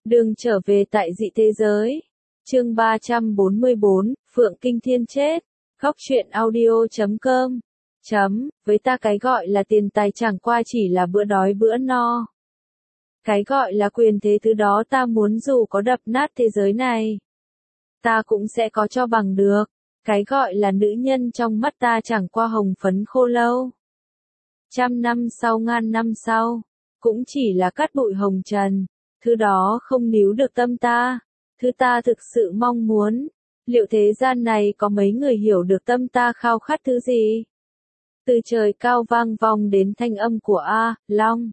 Đường trở về tại dị thế giới. Chương 344, Phượng Kinh Thiên chết. Góc truyện audio.com. Với ta cái gọi là tiền tài chẳng qua chỉ là bữa đói bữa no. Cái gọi là quyền thế thứ đó ta muốn dù có đập nát thế giới này, ta cũng sẽ có cho bằng được. Cái gọi là nữ nhân trong mắt ta chẳng qua hồng phấn khô lâu. 100 năm sau ngàn năm sau, cũng chỉ là cát bụi hồng trần. Thứ đó không níu được tâm ta. Thứ ta thực sự mong muốn. Liệu thế gian này có mấy người hiểu được tâm ta khao khát thứ gì? Từ trời cao vang vọng đến thanh âm của A, Long.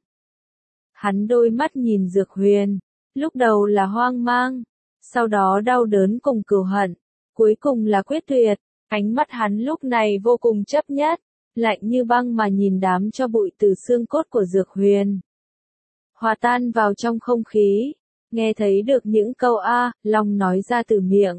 Hắn đôi mắt nhìn Dược Huyền. Lúc đầu là hoang mang. Sau đó đau đớn cùng cừu hận. Cuối cùng là quyết tuyệt. Ánh mắt hắn lúc này vô cùng chấp nhất. Lạnh như băng mà nhìn đám cho bụi từ xương cốt của Dược Huyền. Hòa tan vào trong không khí. Nghe thấy được những câu A, Long nói ra từ miệng.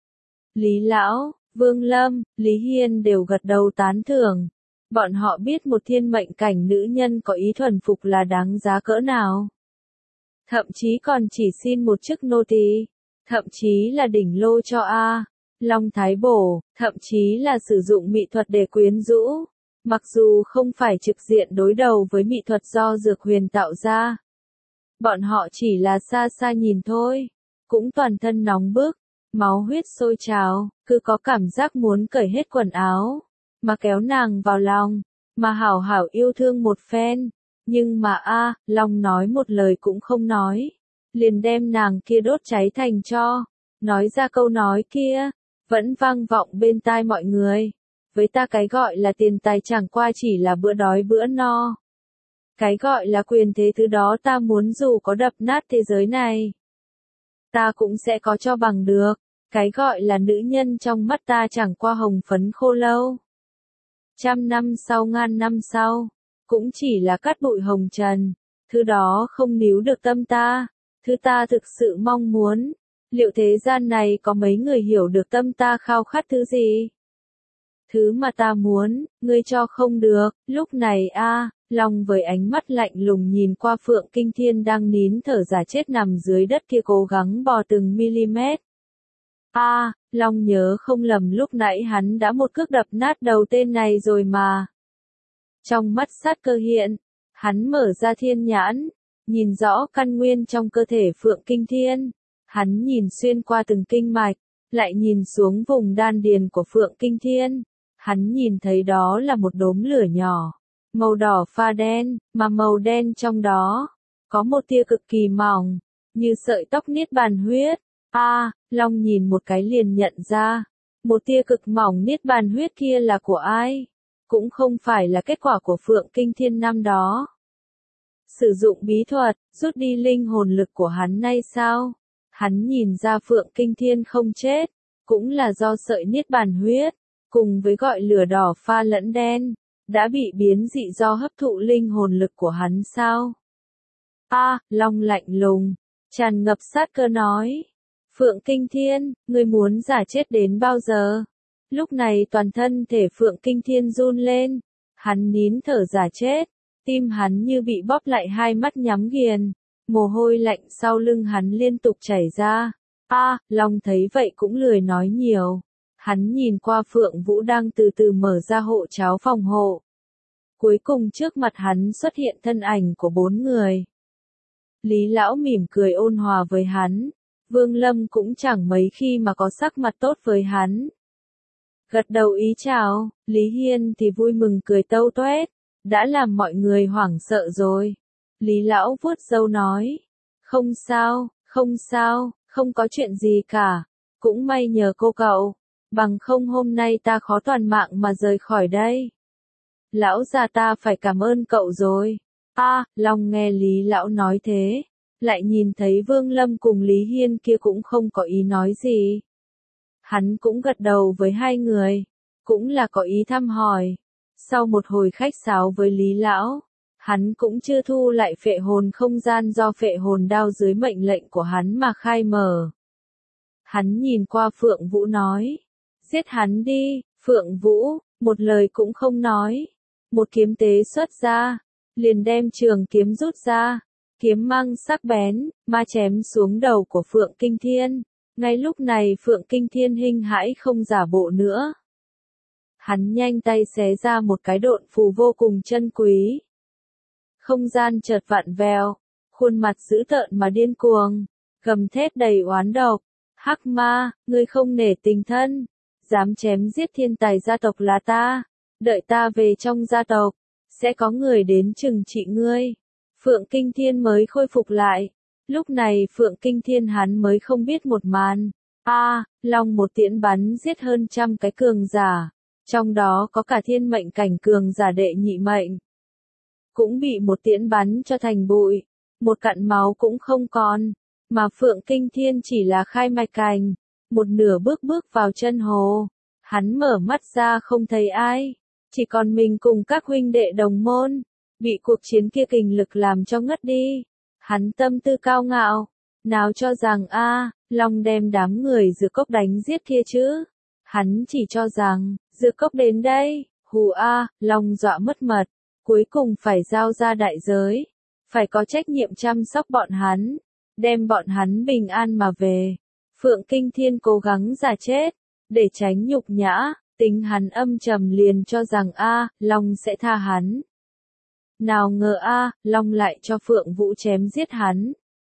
Lý Lão, Vương Lâm, Lý Hiên đều gật đầu tán thưởng. Bọn họ biết một thiên mệnh cảnh nữ nhân có ý thuần phục là đáng giá cỡ nào. Thậm chí còn chỉ xin một chức nô tỳ, thậm chí là đỉnh lô cho A, Long Thái Bổ, thậm chí là sử dụng mỹ thuật để quyến rũ. Mặc dù không phải trực diện đối đầu với mỹ thuật do Dược Huyền tạo ra. Bọn họ chỉ là xa xa nhìn thôi, cũng toàn thân nóng bức, máu huyết sôi trào, cứ có cảm giác muốn cởi hết quần áo, mà kéo nàng vào lòng, mà hảo hảo yêu thương một phen. Nhưng mà A, Long nói một lời cũng không nói, liền đem nàng kia đốt cháy thành tro. Nói ra câu nói kia, vẫn vang vọng bên tai mọi người. Với ta cái gọi là tiền tài chẳng qua chỉ là bữa đói bữa no. Cái gọi là quyền thế thứ đó ta muốn dù có đập nát thế giới này, ta cũng sẽ có cho bằng được. Cái gọi là nữ nhân trong mắt ta chẳng qua hồng phấn khô lâu. 100 năm sau ngàn năm sau, cũng chỉ là cát bụi hồng trần. Thứ đó không níu được tâm ta. Thứ ta thực sự mong muốn. Liệu thế gian này có mấy người hiểu được tâm ta khao khát thứ gì? Thứ mà ta muốn, ngươi cho không được. Lúc này A, Long với ánh mắt lạnh lùng nhìn qua Phượng Kinh Thiên đang nín thở giả chết nằm dưới đất kia cố gắng bò từng mm. A, Long nhớ không lầm lúc nãy hắn đã một cước đập nát đầu tên này rồi mà. Trong mắt sát cơ hiện, hắn mở ra thiên nhãn, nhìn rõ căn nguyên trong cơ thể Phượng Kinh Thiên. Hắn nhìn xuyên qua từng kinh mạch, lại nhìn xuống vùng đan điền của Phượng Kinh Thiên. Hắn nhìn thấy đó là một đốm lửa nhỏ, màu đỏ pha đen, mà màu đen trong đó có một tia cực kỳ mỏng, như sợi tóc niết bàn huyết. A, Long nhìn một cái liền nhận ra, một tia cực mỏng niết bàn huyết kia là của ai? Cũng không phải là kết quả của Phượng Kinh Thiên năm đó. Sử dụng bí thuật, rút đi linh hồn lực của hắn nay sao? Hắn nhìn ra Phượng Kinh Thiên không chết, cũng là do sợi niết bàn huyết, cùng với gọi lửa đỏ pha lẫn đen, đã bị biến dị do hấp thụ linh hồn lực của hắn sao? A, Long lạnh lùng, tràn ngập sát cơ nói. Phượng Kinh Thiên, ngươi muốn giả chết đến bao giờ? Lúc này toàn thân thể Phượng Kinh Thiên run lên, hắn nín thở giả chết, tim hắn như bị bóp lại, hai mắt nhắm nghiền, mồ hôi lạnh sau lưng hắn liên tục chảy ra. A, Long thấy vậy cũng lười nói nhiều. Hắn nhìn qua Phượng Vũ đang từ từ mở ra hộ cháo phòng hộ. Cuối cùng trước mặt hắn xuất hiện thân ảnh của 4 người. Lý Lão mỉm cười ôn hòa với hắn. Vương Lâm cũng chẳng mấy khi mà có sắc mặt tốt với hắn. Gật đầu ý chào, Lý Hiên thì vui mừng cười tâu toét. Đã làm mọi người hoảng sợ rồi. Lý Lão vuốt râu nói. Không sao, không sao, không có chuyện gì cả. Cũng may nhờ cô cậu. Bằng không hôm nay ta khó toàn mạng mà rời khỏi đây. Lão già ta phải cảm ơn cậu rồi. A, Long nghe Lý Lão nói thế, lại nhìn thấy Vương Lâm cùng Lý Hiên kia cũng không có ý nói gì. Hắn cũng gật đầu với hai người, cũng là có ý thăm hỏi. Sau một hồi khách sáo với Lý Lão, hắn cũng chưa thu lại phệ hồn không gian do phệ hồn đao dưới mệnh lệnh của hắn mà khai mở. Hắn nhìn qua Phượng Vũ nói. Giết hắn đi. Phượng Vũ, một lời cũng không nói. Một kiếm tế xuất ra, liền đem trường kiếm rút ra. kiếm mang sắc bén, ma chém xuống đầu của Phượng Kinh Thiên. Ngay lúc này Phượng Kinh Thiên hinh hãi không giả bộ nữa. Hắn nhanh tay xé ra một cái độn phù vô cùng chân quý. Không gian chợt vặn vẹo, khuôn mặt dữ tợn mà điên cuồng, gầm thét đầy oán độc. Hắc ma, ngươi không nể tình thân, dám chém giết thiên tài gia tộc là ta, đợi ta về trong gia tộc, sẽ có người đến trừng trị ngươi. Phượng Kinh Thiên mới khôi phục lại, lúc này Phượng Kinh Thiên hắn mới không biết một màn. Long một tiễn bắn giết hơn 100 cái cường giả, trong đó có cả thiên mệnh cảnh cường giả đệ nhị mệnh. Cũng bị một tiễn bắn cho thành bụi, một cặn máu cũng không còn, mà Phượng Kinh Thiên chỉ là khai mạch cảnh, một nửa bước vào chân hồ. Hắn mở mắt ra không thấy ai, chỉ còn mình cùng các huynh đệ đồng môn, bị cuộc chiến kia kình lực làm cho ngất đi. Hắn tâm tư cao ngạo, nào cho rằng Long đem đám người Dược Cốc đánh giết kia chứ. Hắn chỉ cho rằng, Dược Cốc đến đây, Long dọa mất mật, cuối cùng phải giao ra đại giới, phải có trách nhiệm chăm sóc bọn hắn, đem bọn hắn bình an mà về. Phượng Kinh Thiên cố gắng giả chết, để tránh nhục nhã, tính hắn âm trầm liền cho rằng Long sẽ tha hắn. Nào ngờ Long lại cho Phượng Vũ chém giết hắn.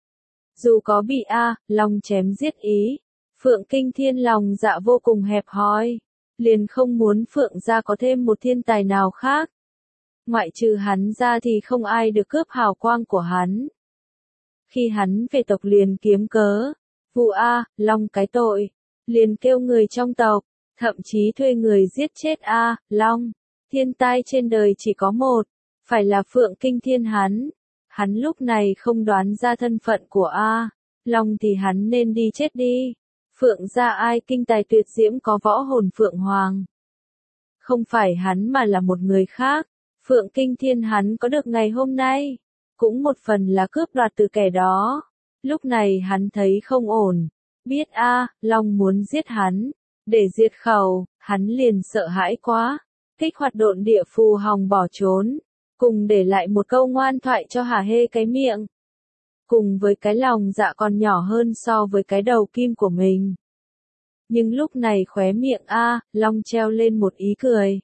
Dù có bị Long chém giết ý, Phượng Kinh Thiên lòng dạ vô cùng hẹp hòi, liền không muốn Phượng gia có thêm một thiên tài nào khác. Ngoại trừ hắn ra thì không ai được cướp hào quang của hắn. Khi hắn về tộc liền kiếm cớ, vụ Long cái tội, liền kêu người trong tộc, thậm chí thuê người giết chết Long. Thiên tai trên đời chỉ có một, phải là Phượng Kinh Thiên hắn. Hắn lúc này không đoán ra thân phận của Long thì hắn nên đi chết đi. Phượng gia ai kinh tài tuyệt diễm có võ hồn Phượng Hoàng. Không phải hắn mà là một người khác. Phượng Kinh Thiên hắn có được ngày hôm nay, cũng một phần là cướp đoạt từ kẻ đó. Lúc này hắn thấy không ổn, biết Long muốn giết hắn, để diệt khẩu, hắn liền sợ hãi quá, kích hoạt độn địa phù hòng bỏ trốn, cùng để lại một câu ngoan thoại cho hả hê cái miệng. Cùng với cái lòng dạ còn nhỏ hơn so với cái đầu kim của mình. Nhưng lúc này khóe miệng Long treo lên một ý cười.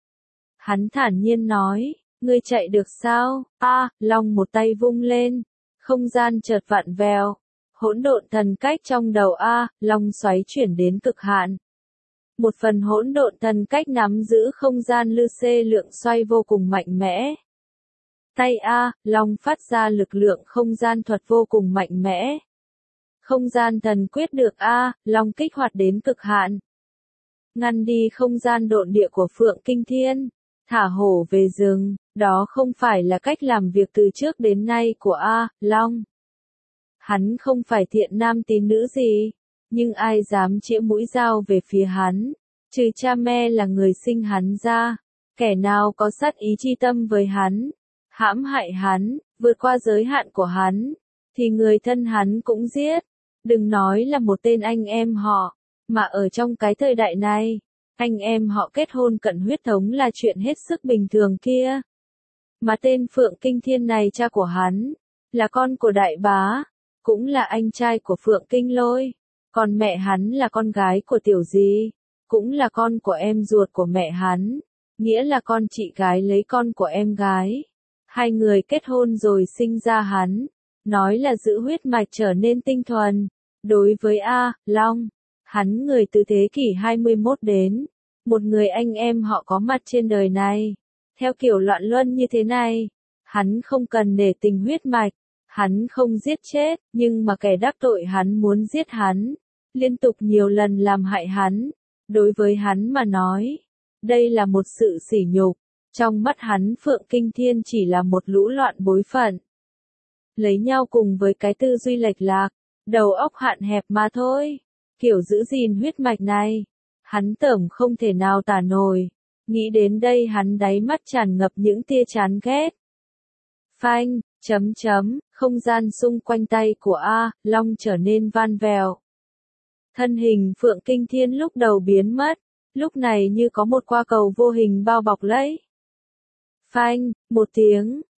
Hắn thản nhiên nói, ngươi chạy được sao? Long một tay vung lên, không gian chợt vặn vẹo, hỗn độn thần cách trong đầu Long xoáy chuyển đến cực hạn. Một phần hỗn độn thần cách nắm giữ không gian lư xê lượng xoay vô cùng mạnh mẽ. Tay Long phát ra lực lượng không gian thuật vô cùng mạnh mẽ. Không gian thần quyết được Long kích hoạt đến cực hạn. Ngăn đi không gian độn địa của Phượng Kinh Thiên, thả hổ về rừng, đó không phải là cách làm việc từ trước đến nay của Long. Hắn không phải thiện nam tín nữ gì, nhưng ai dám chĩa mũi dao về phía hắn, trừ cha mẹ là người sinh hắn ra, kẻ nào có sát ý chi tâm với hắn, hãm hại hắn, vượt qua giới hạn của hắn, thì người thân hắn cũng giết. Đừng nói là một tên anh em họ, mà ở trong cái thời đại này, anh em họ kết hôn cận huyết thống là chuyện hết sức bình thường kia. Mà tên Phượng Kinh Thiên này cha của hắn, là con của đại bá, cũng là anh trai của Phượng Kinh Lôi, còn mẹ hắn là con gái của Tiểu Di, cũng là con của em ruột của mẹ hắn, nghĩa là con chị gái lấy con của em gái. Hai người kết hôn rồi sinh ra hắn, nói là giữ huyết mạch trở nên tinh thuần. Đối với Long, hắn người từ thế kỷ 21 đến, một người anh em họ có mặt trên đời này. Theo kiểu loạn luân như thế này, hắn không cần nể tình huyết mạch, hắn không giết chết, nhưng mà kẻ đắc tội hắn muốn giết hắn, liên tục nhiều lần làm hại hắn. Đối với hắn mà nói, đây là một sự sỉ nhục. Trong mắt hắn Phượng Kinh Thiên chỉ là một lũ loạn bối phận. Lấy nhau cùng với cái tư duy lệch lạc, đầu óc hạn hẹp mà thôi. Kiểu giữ gìn huyết mạch này, hắn tởm không thể nào tả nổi. Nghĩ đến đây hắn đáy mắt tràn ngập những tia chán ghét. Phanh, không gian xung quanh tay của Long trở nên van vẹo. Thân hình Phượng Kinh Thiên lúc đầu biến mất, lúc này như có một quả cầu vô hình bao bọc lấy. Phanh, một tiếng,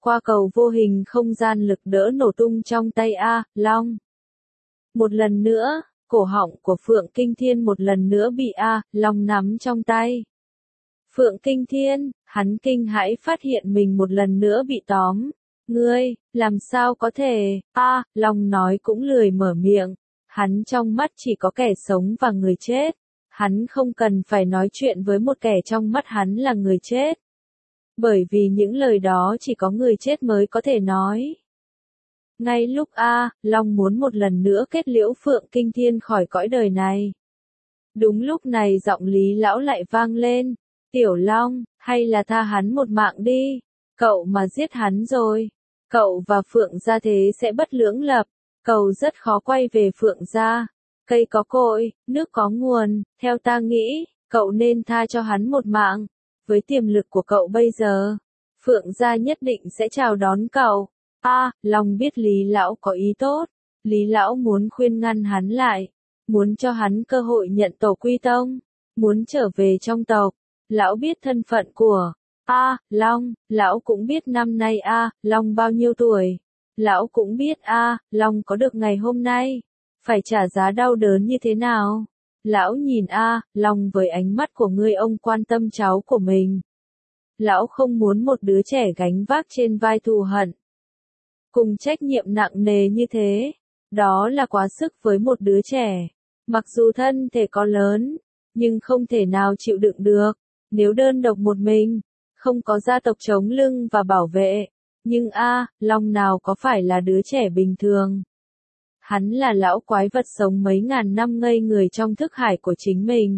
qua cầu vô hình không gian lực đỡ nổ tung trong tay A, Long. Một lần nữa, cổ họng của Phượng Kinh Thiên một lần nữa bị A, Long nắm trong tay. Phượng Kinh Thiên, hắn kinh hãi phát hiện mình một lần nữa bị tóm. Ngươi, làm sao có thể, Long nói cũng lười mở miệng. Hắn trong mắt chỉ có kẻ sống và người chết. Hắn không cần phải nói chuyện với một kẻ trong mắt hắn là người chết. Bởi vì những lời đó chỉ có người chết mới có thể nói. Ngay lúc Long muốn một lần nữa kết liễu Phượng Kinh Thiên khỏi cõi đời này. Đúng lúc này giọng Lý Lão lại vang lên. Tiểu Long, hay là tha hắn một mạng đi. Cậu mà giết hắn rồi. Cậu và Phượng gia thế sẽ bất lưỡng lập. Cậu rất khó quay về Phượng gia. Cây có cội, nước có nguồn, theo ta nghĩ, cậu nên tha cho hắn một mạng. Với tiềm lực của cậu bây giờ, Phượng gia nhất định sẽ chào đón cậu. Long biết Lý Lão có ý tốt. Lý Lão muốn khuyên ngăn hắn lại. Muốn cho hắn cơ hội nhận tổ quy tông. Muốn trở về trong tộc. Lão biết thân phận của Long. Lão cũng biết năm nay Long bao nhiêu tuổi. Lão cũng biết Long có được ngày hôm nay. Phải trả giá đau đớn như thế nào. Lão nhìn Long với ánh mắt của người ông quan tâm cháu của mình. Lão không muốn một đứa trẻ gánh vác trên vai thù hận. Cùng trách nhiệm nặng nề như thế. Đó là quá sức với một đứa trẻ. Mặc dù thân thể có lớn, nhưng không thể nào chịu đựng được. Nếu đơn độc một mình, không có gia tộc chống lưng và bảo vệ. Nhưng Long nào có phải là đứa trẻ bình thường. Hắn là lão quái vật sống mấy ngàn năm ngây người trong thức hải của chính mình.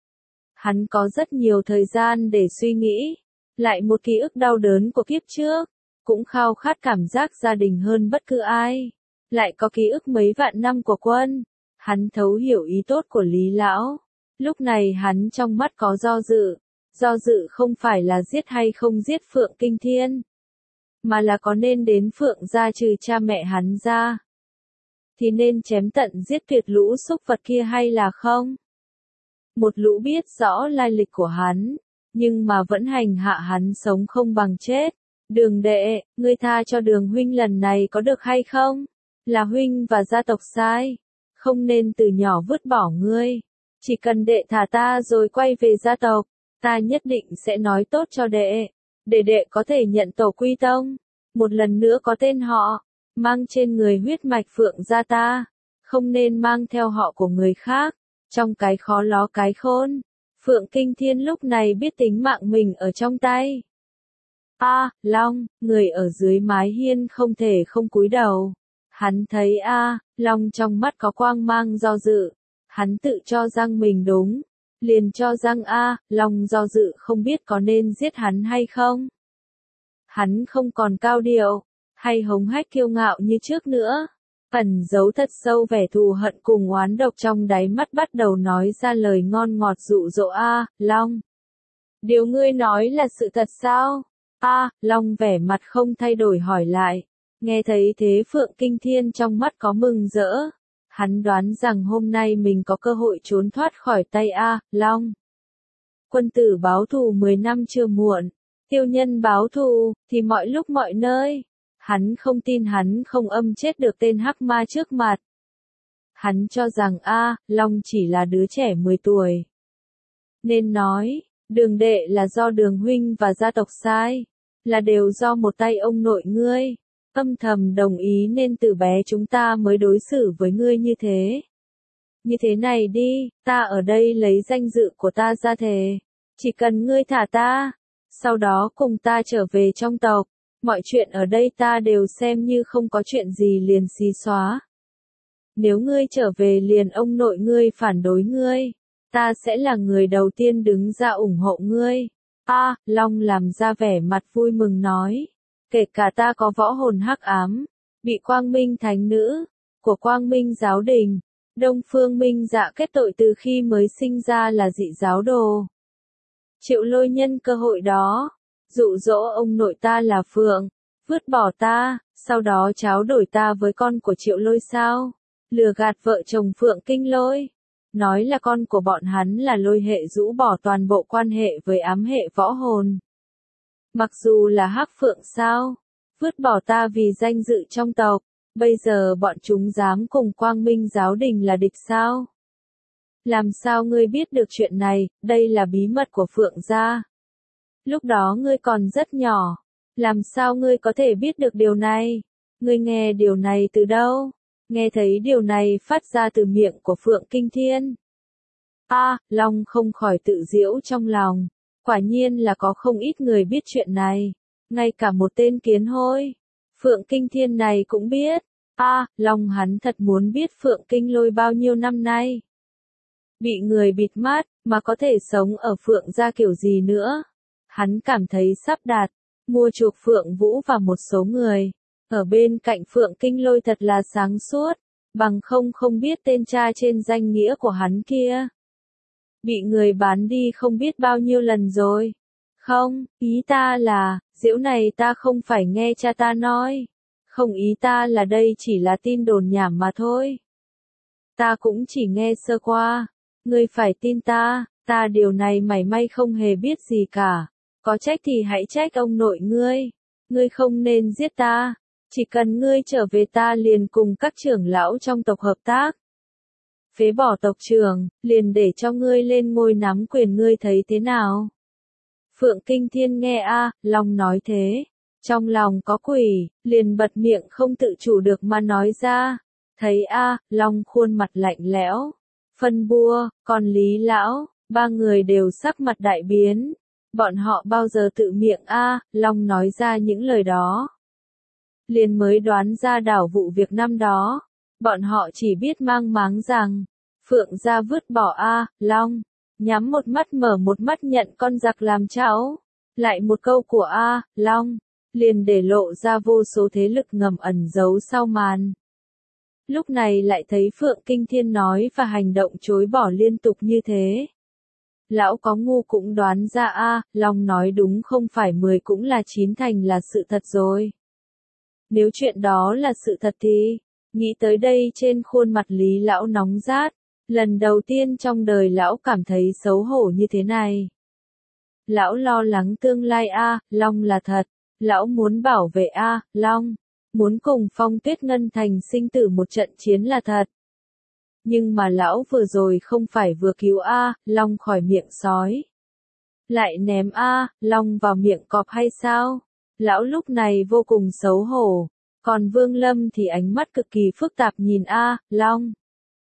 Hắn có rất nhiều thời gian để suy nghĩ. Lại một ký ức đau đớn của kiếp trước. Cũng khao khát cảm giác gia đình hơn bất cứ ai. Lại có ký ức mấy vạn năm của Quân. Hắn thấu hiểu ý tốt của Lý Lão. Lúc này hắn trong mắt có do dự. Do dự không phải là giết hay không giết Phượng Kinh Thiên. Mà là có nên đến Phượng gia trừ cha mẹ hắn ra. Thì nên chém tận giết tuyệt lũ súc vật kia hay là không? Một lũ biết rõ lai lịch của hắn. Nhưng mà vẫn hành hạ hắn sống không bằng chết. Đường đệ, ngươi tha cho Đường huynh lần này có được hay không? Là huynh và gia tộc sai. Không nên từ nhỏ vứt bỏ ngươi. Chỉ cần đệ thả ta rồi quay về gia tộc. Ta nhất định sẽ nói tốt cho đệ. Để đệ có thể nhận tổ quy tông. Một lần nữa có tên họ. Mang trên người huyết mạch Phượng gia ta. Không nên mang theo họ của người khác. Trong cái khó ló cái khôn. Phượng Kinh Thiên lúc này biết tính mạng mình ở trong tay. Long, người ở dưới mái hiên không thể không cúi đầu. Hắn thấy Long trong mắt có quang mang do dự. Hắn tự cho rằng mình đúng. Liền cho rằng Long do dự không biết có nên giết hắn hay không. Hắn không còn cao điệu, hay hống hách kiêu ngạo như trước nữa. Ẩn giấu thật sâu vẻ thù hận cùng oán độc trong đáy mắt bắt đầu nói ra lời ngon ngọt dụ dỗ Long. Điều ngươi nói là sự thật sao? Long vẻ mặt không thay đổi hỏi lại. Nghe thấy thế Phượng Kinh Thiên trong mắt có mừng rỡ. Hắn đoán rằng hôm nay mình có cơ hội trốn thoát khỏi tay Long. Quân tử báo thù 10 năm chưa muộn. Tiêu nhân báo thù, thì mọi lúc mọi nơi. Hắn không tin hắn không âm chết được tên hắc ma trước mặt. Hắn cho rằng Long chỉ là đứa trẻ 10 tuổi. Nên nói, Đường đệ là do Đường huynh và gia tộc sai. Là đều do một tay ông nội ngươi. Âm thầm đồng ý nên từ bé chúng ta mới đối xử với ngươi như thế. Như thế này đi, ta ở đây lấy danh dự của ta ra thề. Chỉ cần ngươi thả ta, sau đó cùng ta trở về trong tộc. Mọi chuyện ở đây ta đều xem như không có chuyện gì liền xí xóa. Nếu ngươi trở về liền ông nội ngươi phản đối ngươi, ta sẽ là người đầu tiên đứng ra ủng hộ ngươi. Long làm ra vẻ mặt vui mừng nói. Kể cả ta có võ hồn hắc ám, bị Quang Minh thánh nữ, của Quang Minh giáo đình, Đông Phương Minh Dạ kết tội từ khi mới sinh ra là dị giáo đồ. Triệu Lôi nhân cơ hội đó, dụ dỗ ông nội ta là Phượng, vứt bỏ ta, sau đó tráo đổi ta với con của Triệu Lôi sao? Lừa gạt vợ chồng Phượng Kinh Lôi. Nói là con của bọn hắn là Lôi hệ rũ bỏ toàn bộ quan hệ với ám hệ võ hồn. Mặc dù là hắc phượng sao? vứt bỏ ta vì danh dự trong tộc, bây giờ bọn chúng dám cùng Quang Minh giáo đình là địch sao? Làm sao ngươi biết được chuyện này, đây là bí mật của Phượng gia. Lúc đó ngươi còn rất nhỏ, làm sao ngươi có thể biết được điều này? Ngươi nghe điều này từ đâu? Nghe thấy điều này phát ra từ miệng của Phượng Kinh Thiên. Long không khỏi tự giễu trong lòng, quả nhiên là có không ít người biết chuyện này, ngay cả một tên kiến hôi. Phượng Kinh Thiên này cũng biết. Long hắn thật muốn biết Phượng Kinh Lôi bao nhiêu năm nay. Bị người bịt mắt, mà có thể sống ở Phượng gia kiểu gì nữa. Hắn cảm thấy sắp đạt, mua chuộc Phượng Vũ và một số người. Ở bên cạnh Phượng Kinh Lôi thật là sáng suốt, bằng không biết tên cha trên danh nghĩa của hắn kia. Bị người bán đi không biết bao nhiêu lần rồi. Không, ý ta là, giễu này ta không phải nghe cha ta nói. Không, ý ta là đây chỉ là tin đồn nhảm mà thôi. Ta cũng chỉ nghe sơ qua. Ngươi phải tin ta điều này mảy may không hề biết gì cả. Có trách thì hãy trách ông nội ngươi. Ngươi không nên giết ta. Chỉ cần ngươi trở về ta liền cùng các trưởng lão trong tộc hợp tác. Phế bỏ tộc trưởng, liền để cho ngươi lên ngôi nắm quyền, ngươi thấy thế nào? Phượng Kinh Thiên nghe Long nói thế. Trong lòng có quỷ, liền bật miệng không tự chủ được mà nói ra. Thấy Long khuôn mặt lạnh lẽo. Phân Bua, còn Lý Lão, ba người đều sắc mặt đại biến. Bọn họ bao giờ tự miệng Long nói ra những lời đó. Liền mới đoán ra đảo vụ việc năm đó. Bọn họ chỉ biết mang máng rằng, Phượng gia vứt bỏ Long, nhắm một mắt mở một mắt nhận con giặc làm cháu. Lại một câu của Long, liền để lộ ra vô số thế lực ngầm ẩn giấu sau màn. Lúc này lại thấy Phượng Kinh Thiên nói và hành động chối bỏ liên tục như thế. Lão có ngu cũng đoán ra Long nói đúng không phải 10 cũng là 9 thành là sự thật rồi. Nếu chuyện đó là sự thật thì, nghĩ tới đây trên khuôn mặt Lý Lão nóng rát, lần đầu tiên trong đời lão cảm thấy xấu hổ như thế này. Lão lo lắng tương lai Long là thật, lão muốn bảo vệ Long, muốn cùng Phong Tuyết Ngân thành sinh tử một trận chiến là thật. Nhưng mà lão vừa rồi không phải vừa cứu Long khỏi miệng sói, lại ném Long vào miệng cọp hay sao? Lão lúc này vô cùng xấu hổ, còn Vương Lâm thì ánh mắt cực kỳ phức tạp nhìn Long.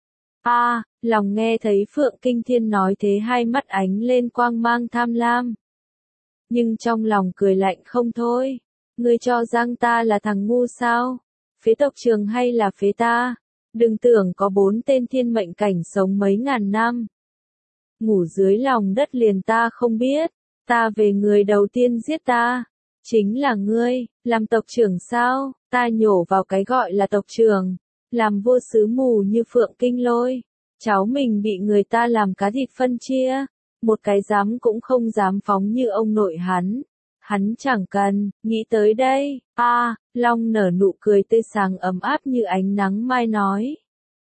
Lòng nghe thấy Phượng Kinh Thiên nói thế hai mắt ánh lên quang mang tham lam. Nhưng trong lòng cười lạnh không thôi. Ngươi cho rằng ta là thằng ngu sao? Phế tộc trường hay là phế ta? Đừng tưởng có 4 tên thiên mệnh cảnh sống mấy ngàn năm. Ngủ dưới lòng đất liền ta không biết. Ta về người đầu tiên giết ta. Chính là ngươi, làm tộc trưởng sao? Ta nhổ vào cái gọi là tộc trưởng. Làm vua sứ mù như Phượng Kinh Lôi. Cháu mình bị người ta làm cá thịt phân chia. Một cái dám cũng không dám phóng như ông nội hắn. Hắn chẳng cần, nghĩ tới đây. Long nở nụ cười tươi sáng ấm áp như ánh nắng mai nói.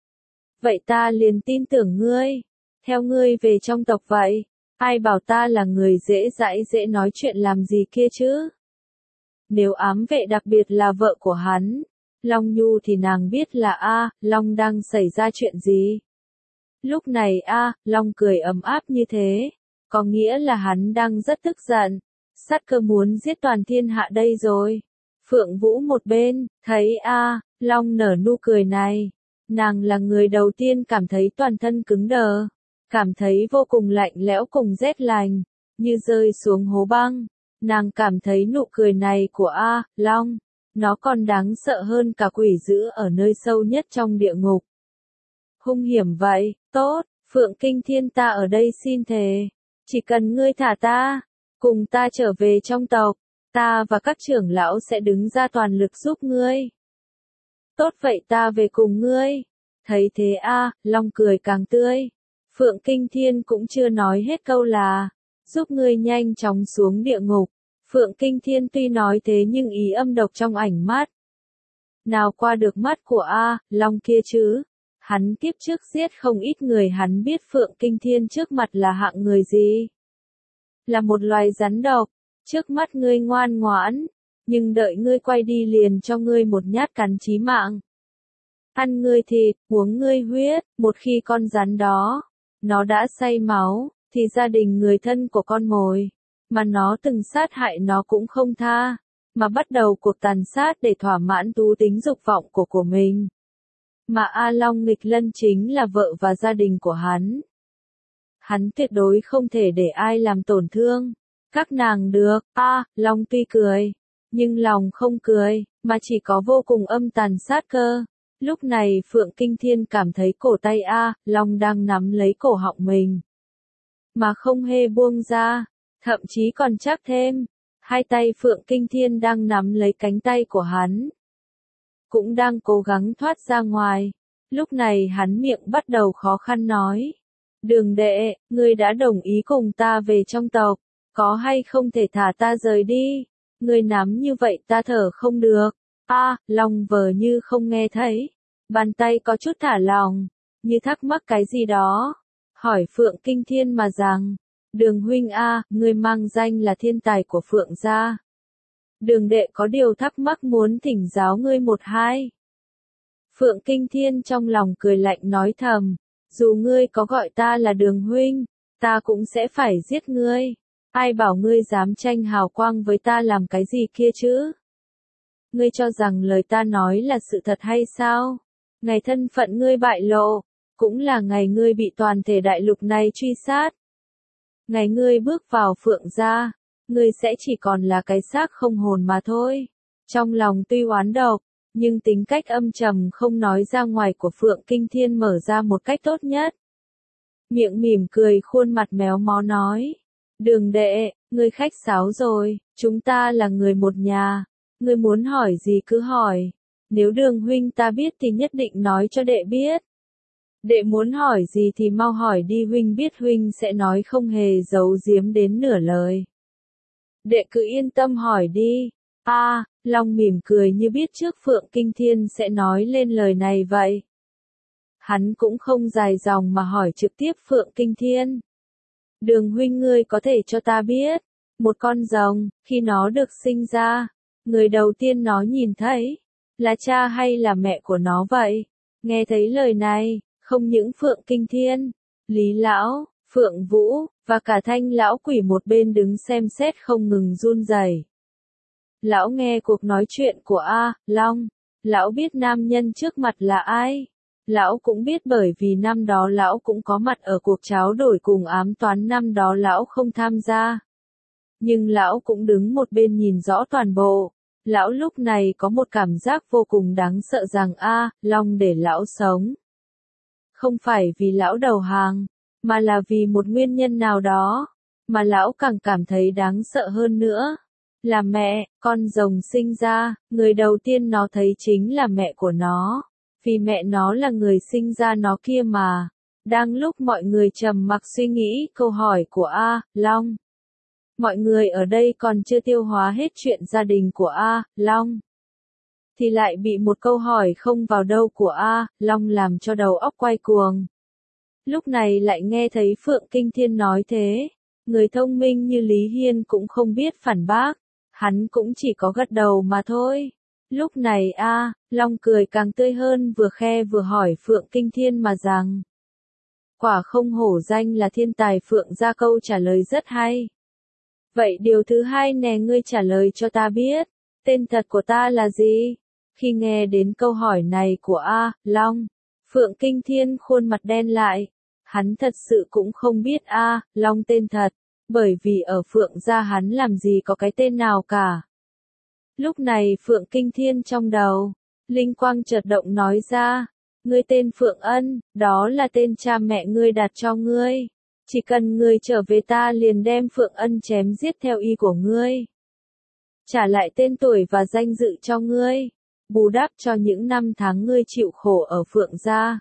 Vậy ta liền tin tưởng ngươi. Theo ngươi về trong tộc vậy. Ai bảo ta là người dễ dãi dễ nói chuyện làm gì kia chứ? Nếu ám vệ đặc biệt là vợ của hắn, Long Nhu thì nàng biết là Long đang xảy ra chuyện gì. Lúc này Long cười ấm áp như thế, có nghĩa là hắn đang rất tức giận, sát cơ muốn giết toàn thiên hạ đây rồi. Phượng Vũ một bên, thấy Long nở nụ cười này, nàng là người đầu tiên cảm thấy toàn thân cứng đờ, cảm thấy vô cùng lạnh lẽo cùng rét lạnh, như rơi xuống hố băng. Nàng cảm thấy nụ cười này của Long, nó còn đáng sợ hơn cả quỷ dữ ở nơi sâu nhất trong địa ngục. Hung hiểm vậy, tốt, Phượng Kinh Thiên ta ở đây xin thề, chỉ cần ngươi thả ta, cùng ta trở về trong tộc, ta và các trưởng lão sẽ đứng ra toàn lực giúp ngươi. Tốt vậy ta về cùng ngươi. Thấy thế Long cười càng tươi. Phượng Kinh Thiên cũng chưa nói hết câu là, giúp ngươi nhanh chóng xuống địa ngục. Phượng Kinh Thiên tuy nói thế nhưng ý âm độc trong ánh mắt. Nào qua được mắt của Long kia chứ. Hắn kiếp trước giết không ít người, hắn biết Phượng Kinh Thiên trước mặt là hạng người gì. Là một loài rắn độc. Trước mắt ngươi ngoan ngoãn, nhưng đợi ngươi quay đi liền cho ngươi một nhát cắn chí mạng. Ăn ngươi thịt, uống ngươi huyết, một khi con rắn đó, nó đã say máu, thì gia đình người thân của con mồi, mà nó từng sát hại nó cũng không tha, mà bắt đầu cuộc tàn sát để thỏa mãn thú tính dục vọng của mình. Mà A Long nghịch lân chính là vợ và gia đình của hắn. Hắn tuyệt đối không thể để ai làm tổn thương các nàng được. A Long tuy cười, nhưng lòng không cười, mà chỉ có vô cùng âm tàn sát cơ. Lúc này Phượng Kinh Thiên cảm thấy cổ tay A Long đang nắm lấy cổ họng mình, mà không hề buông ra, thậm chí còn chắc thêm. Hai tay Phượng Kinh Thiên đang nắm lấy cánh tay của hắn, cũng đang cố gắng thoát ra ngoài. Lúc này hắn miệng bắt đầu khó khăn nói. Đường đệ, ngươi đã đồng ý cùng ta về trong tộc, có hay không thể thả ta rời đi? Ngươi nắm như vậy ta thở không được. A Long vờ như không nghe thấy, bàn tay có chút thả lỏng, như thắc mắc cái gì đó. Hỏi Phượng Kinh Thiên mà rằng, Đường huynh A, ngươi mang danh là thiên tài của Phượng gia. Đường đệ có điều thắc mắc muốn thỉnh giáo ngươi một hai. Phượng Kinh Thiên trong lòng cười lạnh nói thầm, dù ngươi có gọi ta là Đường huynh, ta cũng sẽ phải giết ngươi. Ai bảo ngươi dám tranh hào quang với ta làm cái gì kia chứ? Ngươi cho rằng lời ta nói là sự thật hay sao? Ngày thân phận ngươi bại lộ, cũng là ngày ngươi bị toàn thể đại lục này truy sát. Ngày ngươi bước vào Phượng gia, ngươi sẽ chỉ còn là cái xác không hồn mà thôi. Trong lòng tuy oán độc, nhưng tính cách âm trầm không nói ra ngoài của Phượng Kinh Thiên mở ra một cách tốt nhất. Miệng mỉm cười khuôn mặt méo mó nói. Đường đệ, ngươi khách sáo rồi, chúng ta là người một nhà. Ngươi muốn hỏi gì cứ hỏi. Nếu Đường huynh ta biết thì nhất định nói cho đệ biết. Đệ muốn hỏi gì thì mau hỏi đi, huynh biết huynh sẽ nói không hề giấu giếm đến nửa lời. Đệ cứ yên tâm hỏi đi. A Long mỉm cười như biết trước Phượng Kinh Thiên sẽ nói lên lời này vậy. Hắn cũng không dài dòng mà hỏi trực tiếp Phượng Kinh Thiên. Đường huynh ngươi có thể cho ta biết, một con rồng, khi nó được sinh ra, người đầu tiên nó nhìn thấy, là cha hay là mẹ của nó vậy? Nghe thấy lời này, không những Phượng Kinh Thiên, Lý Lão, Phượng Vũ, và cả Thanh Lão Quỷ một bên đứng xem xét không ngừng run rẩy. Lão nghe cuộc nói chuyện của A Long, lão biết nam nhân trước mặt là ai. Lão cũng biết bởi vì năm đó lão cũng có mặt ở cuộc tráo đổi cùng ám toán, năm đó lão không tham gia. Nhưng lão cũng đứng một bên nhìn rõ toàn bộ. Lão lúc này có một cảm giác vô cùng đáng sợ rằng A Long để lão sống. Không phải vì lão đầu hàng, mà là vì một nguyên nhân nào đó, mà lão càng cảm thấy đáng sợ hơn nữa. Là mẹ, con rồng sinh ra, người đầu tiên nó thấy chính là mẹ của nó. Vì mẹ nó là người sinh ra nó kia mà. Đang lúc mọi người trầm mặc suy nghĩ câu hỏi của A Long, mọi người ở đây còn chưa tiêu hóa hết chuyện gia đình của A Long, thì lại bị một câu hỏi không vào đâu của A Long làm cho đầu óc quay cuồng. Lúc này lại nghe thấy Phượng Kinh Thiên nói thế, người thông minh như Lý Hiên cũng không biết phản bác, hắn cũng chỉ có gật đầu mà thôi. Lúc này A Long cười càng tươi hơn, vừa khe vừa hỏi Phượng Kinh Thiên mà rằng, quả không hổ danh là thiên tài Phượng gia, câu trả lời rất hay. Vậy điều thứ hai nè, ngươi trả lời cho ta biết, tên thật của ta là gì? Khi nghe đến câu hỏi này của A Long, Phượng Kinh Thiên khuôn mặt đen lại. Hắn thật sự cũng không biết A Long tên thật, bởi vì ở Phượng gia hắn làm gì có cái tên nào cả. Lúc này Phượng Kinh Thiên trong đầu, linh quang chợt động nói ra, ngươi tên Phượng Ân, đó là tên cha mẹ ngươi đặt cho ngươi. Chỉ cần ngươi trở về ta liền đem Phượng Ân chém giết theo ý của ngươi. Trả lại tên tuổi và danh dự cho ngươi, bù đắp cho những năm tháng ngươi chịu khổ ở Phượng gia.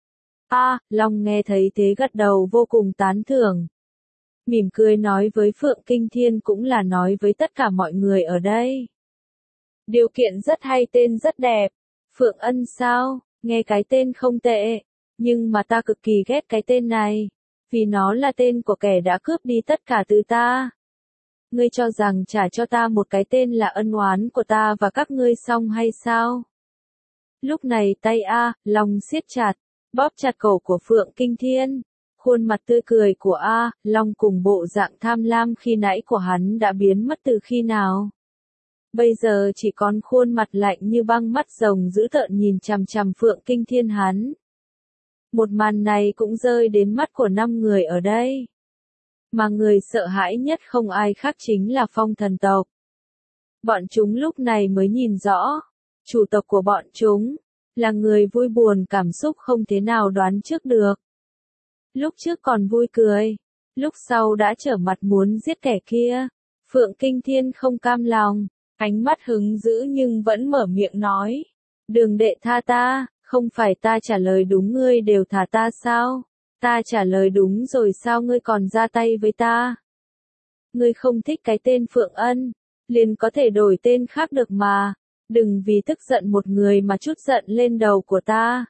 A Long nghe thấy thế gật đầu vô cùng tán thưởng. Mỉm cười nói với Phượng Kinh Thiên cũng là nói với tất cả mọi người ở đây. Điều kiện rất hay, tên rất đẹp. Phượng Ân sao, nghe cái tên không tệ, nhưng mà ta cực kỳ ghét cái tên này, vì nó là tên của kẻ đã cướp đi tất cả từ ta. Ngươi cho rằng trả cho ta một cái tên là ân oán của ta và các ngươi xong hay sao? Lúc này tay A, Long siết chặt, bóp chặt cổ của Phượng Kinh Thiên. Khuôn mặt tươi cười của A, Long cùng bộ dạng tham lam khi nãy của hắn đã biến mất từ khi nào. Bây giờ chỉ còn khuôn mặt lạnh như băng, mắt rồng dữ tợn nhìn chằm chằm Phượng Kinh Thiên hắn. Một màn này cũng rơi đến mắt của 5 người ở đây. Mà người sợ hãi nhất không ai khác chính là Phong thần tộc. Bọn chúng lúc này mới nhìn rõ, chủ tộc của bọn chúng, là người vui buồn cảm xúc không thế nào đoán trước được. Lúc trước còn vui cười, lúc sau đã trở mặt muốn giết kẻ kia. Phượng Kinh Thiên không cam lòng, ánh mắt hứng dữ nhưng vẫn mở miệng nói. Đường đệ tha ta, không phải ta trả lời đúng ngươi đều thả ta sao? Ta trả lời đúng rồi sao ngươi còn ra tay với ta? Ngươi không thích cái tên Phượng Ân, liền có thể đổi tên khác được mà. Đừng vì tức giận một người mà trút giận lên đầu của ta.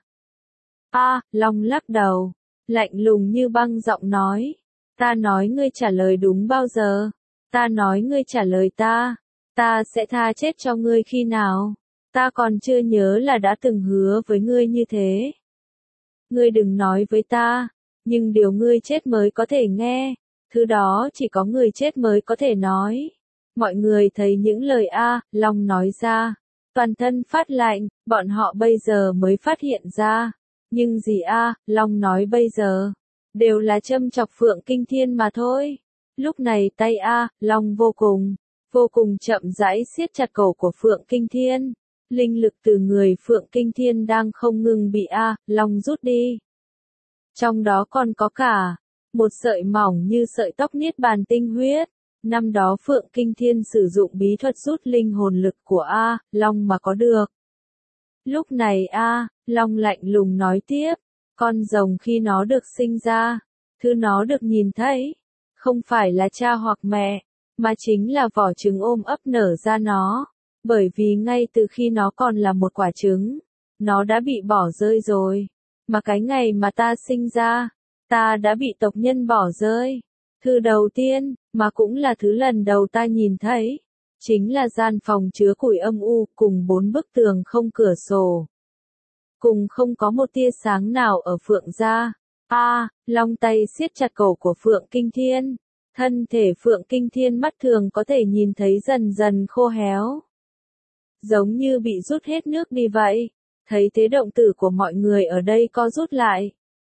Long lắc đầu, lạnh lùng như băng giọng nói. Ta nói ngươi trả lời đúng bao giờ? Ta nói ngươi trả lời ta. Ta sẽ tha chết cho ngươi khi nào? Ta còn chưa nhớ là đã từng hứa với ngươi như thế. Ngươi đừng nói với ta, nhưng điều ngươi chết mới có thể nghe. Thứ đó chỉ có người chết mới có thể nói. Mọi người thấy những lời Long nói ra. Toàn thân phát lạnh, bọn họ bây giờ mới phát hiện ra. Nhưng gì Long nói bây giờ, đều là châm chọc Phượng Kinh Thiên mà thôi. Lúc này tay Long vô cùng chậm rãi siết chặt cổ của Phượng Kinh Thiên. Linh lực từ người Phượng Kinh Thiên đang không ngừng bị Long rút đi. Trong đó còn có cả một sợi mỏng như sợi tóc niết bàn tinh huyết. Năm đó Phượng Kinh Thiên sử dụng bí thuật rút linh hồn lực của Long mà có được. Lúc này Long lạnh lùng nói tiếp, con rồng khi nó được sinh ra, thứ nó được nhìn thấy, không phải là cha hoặc mẹ, mà chính là vỏ trứng ôm ấp nở ra nó. Bởi vì ngay từ khi nó còn là một quả trứng, nó đã bị bỏ rơi rồi. Mà cái ngày mà ta sinh ra, ta đã bị tộc nhân bỏ rơi. Thứ đầu tiên, mà cũng là thứ lần đầu ta nhìn thấy, chính là gian phòng chứa củi âm u cùng 4 bức tường không cửa sổ. Cùng không có một tia sáng nào ở Phượng gia. Long tay siết chặt cổ của Phượng Kinh Thiên. Thân thể Phượng Kinh Thiên mắt thường có thể nhìn thấy dần dần khô héo. Giống như bị rút hết nước đi vậy. Thấy thế động tử của mọi người ở đây co rút lại.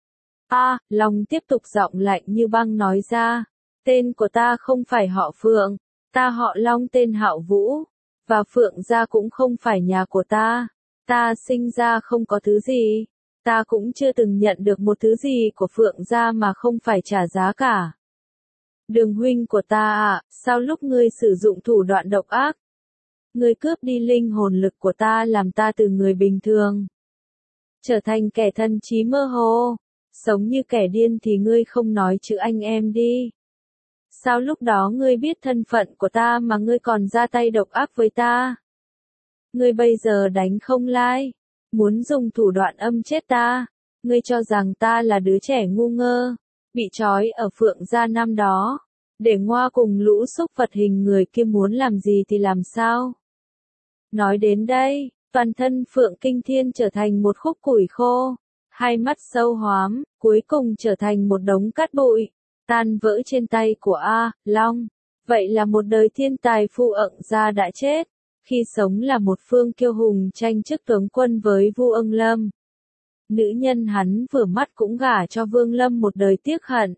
Long tiếp tục giọng lạnh như băng nói ra. Tên của ta không phải họ Phượng. Ta họ Long tên Hạo Vũ. Và Phượng gia cũng không phải nhà của ta. Ta sinh ra không có thứ gì. Ta cũng chưa từng nhận được một thứ gì của Phượng gia mà không phải trả giá cả. Đường huynh của ta sao lúc ngươi sử dụng thủ đoạn độc ác? Ngươi cướp đi linh hồn lực của ta làm ta từ người bình thường trở thành kẻ thần trí mơ hồ, sống như kẻ điên thì ngươi không nói chữ anh em đi. Sao lúc đó ngươi biết thân phận của ta mà ngươi còn ra tay độc ác với ta? Ngươi bây giờ đánh không lai, muốn dùng thủ đoạn âm chết ta. Ngươi cho rằng ta là đứa trẻ ngu ngơ, bị trói ở Phượng gia năm đó, để ngoa cùng lũ súc vật hình người kia muốn làm gì thì làm sao? Nói đến đây, toàn thân Phượng Kinh Thiên trở thành một khúc củi khô, hai mắt sâu hoắm, cuối cùng trở thành một đống cát bụi, tan vỡ trên tay của Long. Vậy là một đời thiên tài Phu Ẩn gia đã chết, khi sống là một phương kiêu hùng tranh chức tướng quân với Vu Ân Lâm. Nữ nhân hắn vừa mắt cũng gả cho Vương Lâm một đời tiếc hận.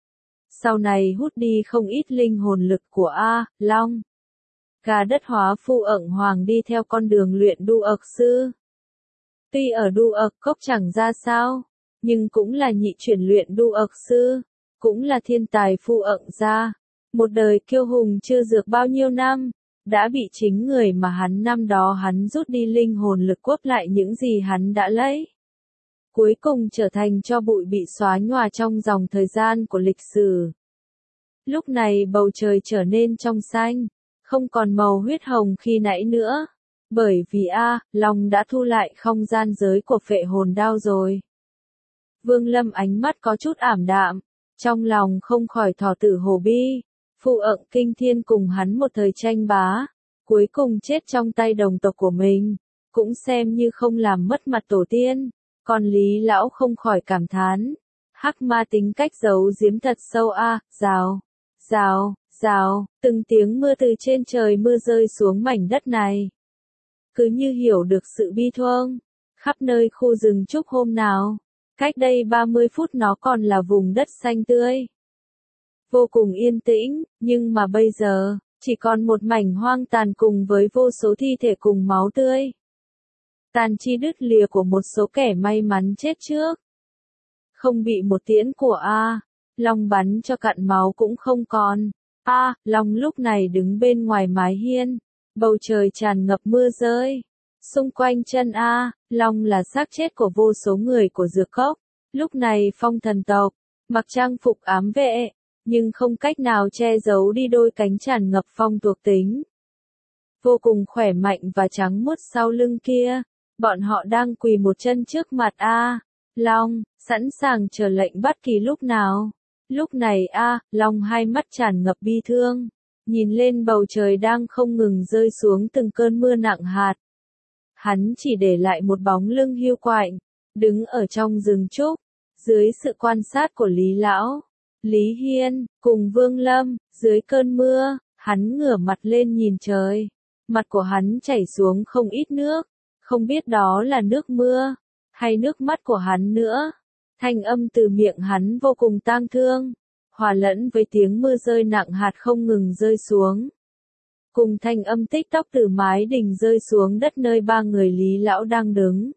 Sau này hút đi không ít linh hồn lực của Long. Gà đất hóa Phu Ẩn Hoàng đi theo con đường luyện đu ậc sư. Tuy ở đu ậc cốc chẳng ra sao, nhưng cũng là nhị chuyển luyện đu ậc sư, cũng là thiên tài Phu Ẩn gia. Một đời kiêu hùng chưa dược bao nhiêu năm, đã bị chính người mà hắn năm đó hắn rút đi linh hồn lực cướp lại những gì hắn đã lấy. Cuối cùng trở thành tro bụi bị xóa nhòa trong dòng thời gian của lịch sử. Lúc này bầu trời trở nên trong xanh, không còn màu huyết hồng khi nãy nữa, bởi vì Long đã thu lại không gian giới của phệ hồn đao rồi. Vương Lâm ánh mắt có chút ảm đạm, trong lòng không khỏi thỏ tử hồ bi, Phượng Kinh Thiên cùng hắn một thời tranh bá, cuối cùng chết trong tay đồng tộc của mình, cũng xem như không làm mất mặt tổ tiên, còn Lý lão không khỏi cảm thán, hắc ma tính cách giấu giếm thật sâu a, rào, rào, rào, từng tiếng mưa từ trên trời mưa rơi xuống mảnh đất này. Cứ như hiểu được sự bi thương, khắp nơi khu rừng trúc hôm nào, cách đây 30 phút nó còn là vùng đất xanh tươi. Vô cùng yên tĩnh, nhưng mà bây giờ, chỉ còn một mảnh hoang tàn cùng với vô số thi thể cùng máu tươi. Tàn chi đứt lìa của một số kẻ may mắn chết trước. Không bị một tiễn của A, Long bắn cho cạn máu cũng không còn. Long lúc này đứng bên ngoài mái hiên, bầu trời tràn ngập mưa rơi. Xung quanh chân Long là xác chết của vô số người của Dược Cốc. Lúc này Phong thần tộc, mặc trang phục ám vệ, nhưng không cách nào che giấu đi đôi cánh tràn ngập phong thuộc tính. Vô cùng khỏe mạnh và trắng muốt sau lưng kia, bọn họ đang quỳ một chân trước mặt Long, sẵn sàng chờ lệnh bất kỳ lúc nào. Lúc này Long hai mắt tràn ngập bi thương, nhìn lên bầu trời đang không ngừng rơi xuống từng cơn mưa nặng hạt. Hắn chỉ để lại một bóng lưng hiu quạnh, đứng ở trong rừng trúc, dưới sự quan sát của Lý Lão, Lý Hiên, cùng Vương Lâm, dưới cơn mưa, hắn ngửa mặt lên nhìn trời. Mặt của hắn chảy xuống không ít nước, không biết đó là nước mưa, hay nước mắt của hắn nữa. Thanh âm từ miệng hắn vô cùng tang thương, hòa lẫn với tiếng mưa rơi nặng hạt không ngừng rơi xuống. Cùng thanh âm tích tóc từ mái đình rơi xuống đất nơi ba người Lý Lão đang đứng.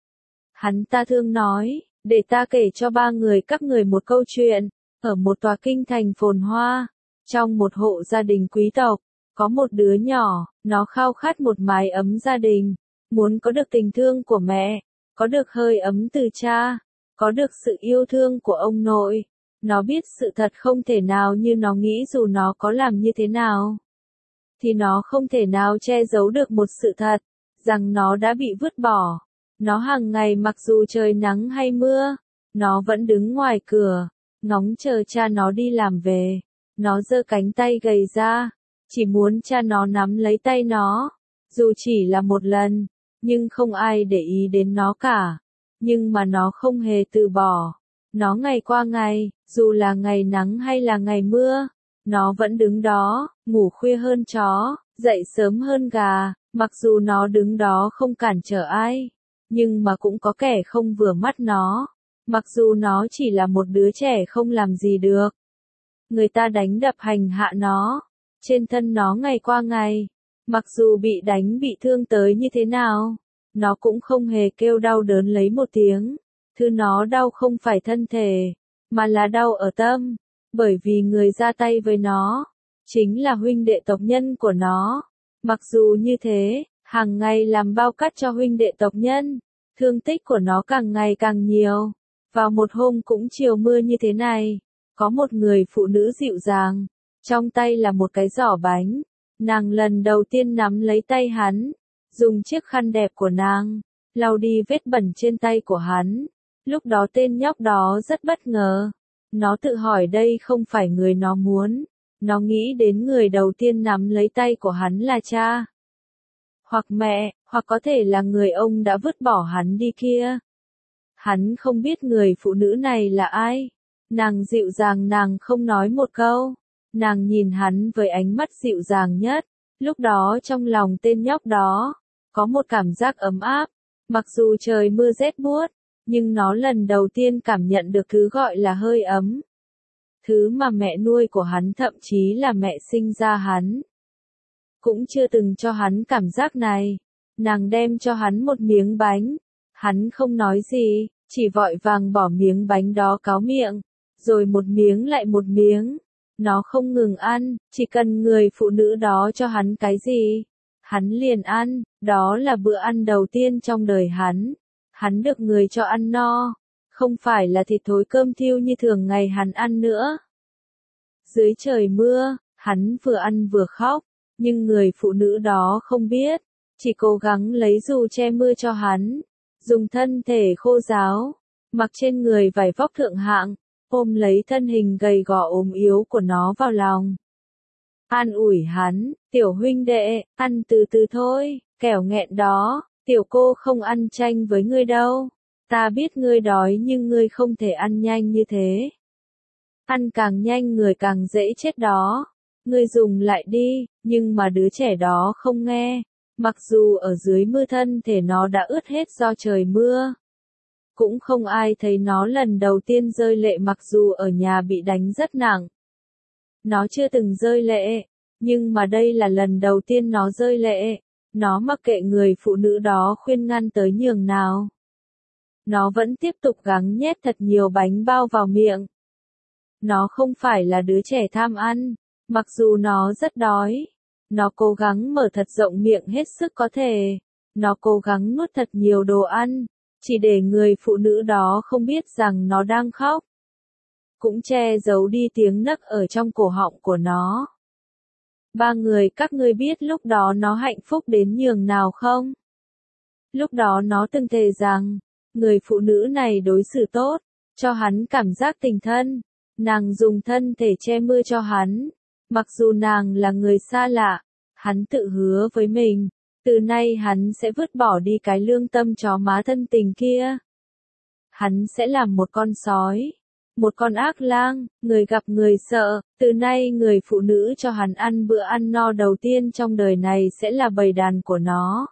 Hắn ta thương nói, để ta kể cho ba người các người một câu chuyện. Ở một tòa kinh thành phồn hoa, trong một hộ gia đình quý tộc, có một đứa nhỏ, nó khao khát một mái ấm gia đình, muốn có được tình thương của mẹ, có được hơi ấm từ cha, có được sự yêu thương của ông nội. Nó biết sự thật không thể nào như nó nghĩ, dù nó có làm như thế nào, thì nó không thể nào che giấu được một sự thật, rằng nó đã bị vứt bỏ. Nó hàng ngày mặc dù trời nắng hay mưa, nó vẫn đứng ngoài cửa, ngóng chờ cha nó đi làm về. Nó giơ cánh tay gầy ra, chỉ muốn cha nó nắm lấy tay nó, dù chỉ là một lần, nhưng không ai để ý đến nó cả. Nhưng mà nó không hề từ bỏ. Nó ngày qua ngày, dù là ngày nắng hay là ngày mưa, nó vẫn đứng đó, ngủ khuya hơn chó, dậy sớm hơn gà, mặc dù nó đứng đó không cản trở ai, nhưng mà cũng có kẻ không vừa mắt nó. Mặc dù nó chỉ là một đứa trẻ không làm gì được, người ta đánh đập hành hạ nó, trên thân nó ngày qua ngày, mặc dù bị đánh bị thương tới như thế nào, nó cũng không hề kêu đau đớn lấy một tiếng. Thứ nó đau không phải thân thể, mà là đau ở tâm, bởi vì người ra tay với nó, chính là huynh đệ tộc nhân của nó. Mặc dù như thế, hàng ngày làm bao cát cho huynh đệ tộc nhân, thương tích của nó càng ngày càng nhiều. Vào một hôm cũng chiều mưa như thế này, có một người phụ nữ dịu dàng, trong tay là một cái giỏ bánh. Nàng lần đầu tiên nắm lấy tay hắn, dùng chiếc khăn đẹp của nàng, lau đi vết bẩn trên tay của hắn. Lúc đó tên nhóc đó rất bất ngờ. Nó tự hỏi đây không phải người nó muốn. Nó nghĩ đến người đầu tiên nắm lấy tay của hắn là cha, hoặc mẹ, hoặc có thể là người ông đã vứt bỏ hắn đi kia. Hắn không biết người phụ nữ này là ai. Nàng dịu dàng, nàng không nói một câu. Nàng nhìn hắn với ánh mắt dịu dàng nhất. Lúc đó trong lòng tên nhóc đó, có một cảm giác ấm áp. Mặc dù trời mưa rét buốt, nhưng nó lần đầu tiên cảm nhận được thứ gọi là hơi ấm. Thứ mà mẹ nuôi của hắn, thậm chí là mẹ sinh ra hắn, cũng chưa từng cho hắn cảm giác này. Nàng đem cho hắn một miếng bánh. Hắn không nói gì, chỉ vội vàng bỏ miếng bánh đó cáo miệng, rồi một miếng lại một miếng. Nó không ngừng ăn, chỉ cần người phụ nữ đó cho hắn cái gì, hắn liền ăn. Đó là bữa ăn đầu tiên trong đời hắn. Hắn được người cho ăn no, không phải là thịt thối cơm thiêu như thường ngày hắn ăn nữa. Dưới trời mưa, hắn vừa ăn vừa khóc, nhưng người phụ nữ đó không biết, chỉ cố gắng lấy dù che mưa cho hắn, dùng thân thể khô ráo, mặc trên người vải vóc thượng hạng, ôm lấy thân hình gầy gò ốm yếu của nó vào lòng. an ủi hắn, tiểu huynh đệ, ăn từ từ thôi, kẻo nghẹn đó, tiểu cô không ăn chanh với ngươi đâu. Ta biết ngươi đói nhưng ngươi không thể ăn nhanh như thế. Ăn càng nhanh người càng dễ chết đó. Ngươi dùng lại đi, nhưng mà đứa trẻ đó không nghe. Mặc dù ở dưới mưa thân thể nó đã ướt hết do trời mưa. Cũng không ai thấy nó lần đầu tiên rơi lệ mặc dù ở nhà bị đánh rất nặng. Nó chưa từng rơi lệ, nhưng mà đây là lần đầu tiên nó rơi lệ. Nó mặc kệ người phụ nữ đó khuyên ngăn tới nhường nào. Nó vẫn tiếp tục gắng nhét thật nhiều bánh bao vào miệng. Nó không phải là đứa trẻ tham ăn, mặc dù nó rất đói. Nó cố gắng mở thật rộng miệng hết sức có thể. Nó cố gắng nuốt thật nhiều đồ ăn, chỉ để người phụ nữ đó không biết rằng nó đang khóc. Cũng che giấu đi tiếng nấc ở trong cổ họng của nó. Ba người các ngươi biết lúc đó nó hạnh phúc đến nhường nào không? Lúc đó nó từng thề rằng, người phụ nữ này đối xử tốt, cho hắn cảm giác tình thân. Nàng dùng thân thể che mưa cho hắn. Mặc dù nàng là người xa lạ, hắn tự hứa với mình, từ nay hắn sẽ vứt bỏ đi cái lương tâm chó má thân tình kia. Hắn sẽ làm một con sói, một con ác lang, người gặp người sợ, từ nay người phụ nữ cho hắn ăn bữa ăn no đầu tiên trong đời này sẽ là bầy đàn của nó.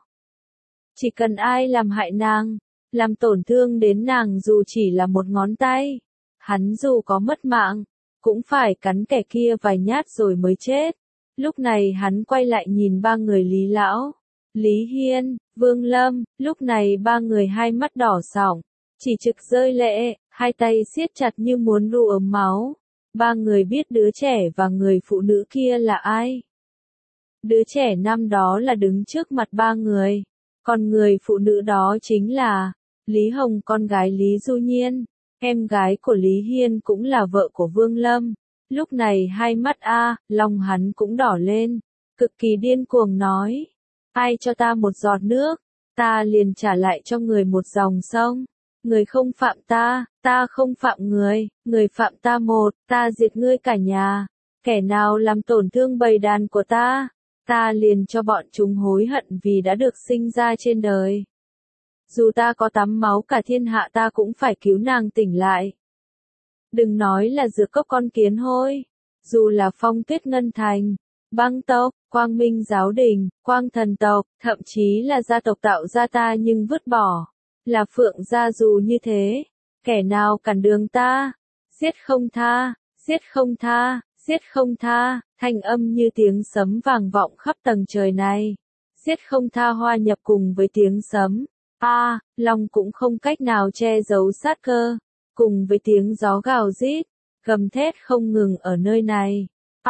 Chỉ cần ai làm hại nàng, làm tổn thương đến nàng dù chỉ là một ngón tay, hắn dù có mất mạng, cũng phải cắn kẻ kia vài nhát rồi mới chết. Lúc này hắn quay lại nhìn ba người Lý Lão, Lý Hiên, Vương Lâm, lúc này ba người hai mắt đỏ sọng, chỉ trực rơi lệ, hai tay siết chặt như muốn ru ấm máu. Ba người biết đứa trẻ và người phụ nữ kia là ai. Đứa trẻ năm đó là đứng trước mặt ba người, còn người phụ nữ đó chính là Lý Hồng, con gái Lý Du Nhiên, em gái của Lý Hiên cũng là vợ của Vương Lâm. Lúc này hai mắt lòng hắn cũng đỏ lên, cực kỳ điên cuồng nói, ai cho ta một giọt nước, ta liền trả lại cho người một dòng sông. Người không phạm ta, ta không phạm người, người phạm ta một, ta diệt ngươi cả nhà. Kẻ nào làm tổn thương bầy đàn của ta liền cho bọn chúng hối hận vì đã được sinh ra trên đời. Dù ta có tắm máu cả thiên hạ ta cũng phải cứu nàng tỉnh lại. Đừng nói là Dược Cốc con kiến hôi, dù là Phong Tuyết Ngân Thành, Băng tộc, Quang Minh giáo đình, Quang thần tộc, thậm chí là gia tộc tạo ra ta nhưng vứt bỏ, là Phượng gia dù như thế, kẻ nào cản đường ta, giết không tha, giết không tha, giết không tha, thanh âm như tiếng sấm vang vọng khắp tầng trời này, giết không tha hòa nhập cùng với tiếng sấm, lòng cũng không cách nào che giấu sát cơ, cùng với tiếng gió gào rít, gầm thét không ngừng ở nơi này.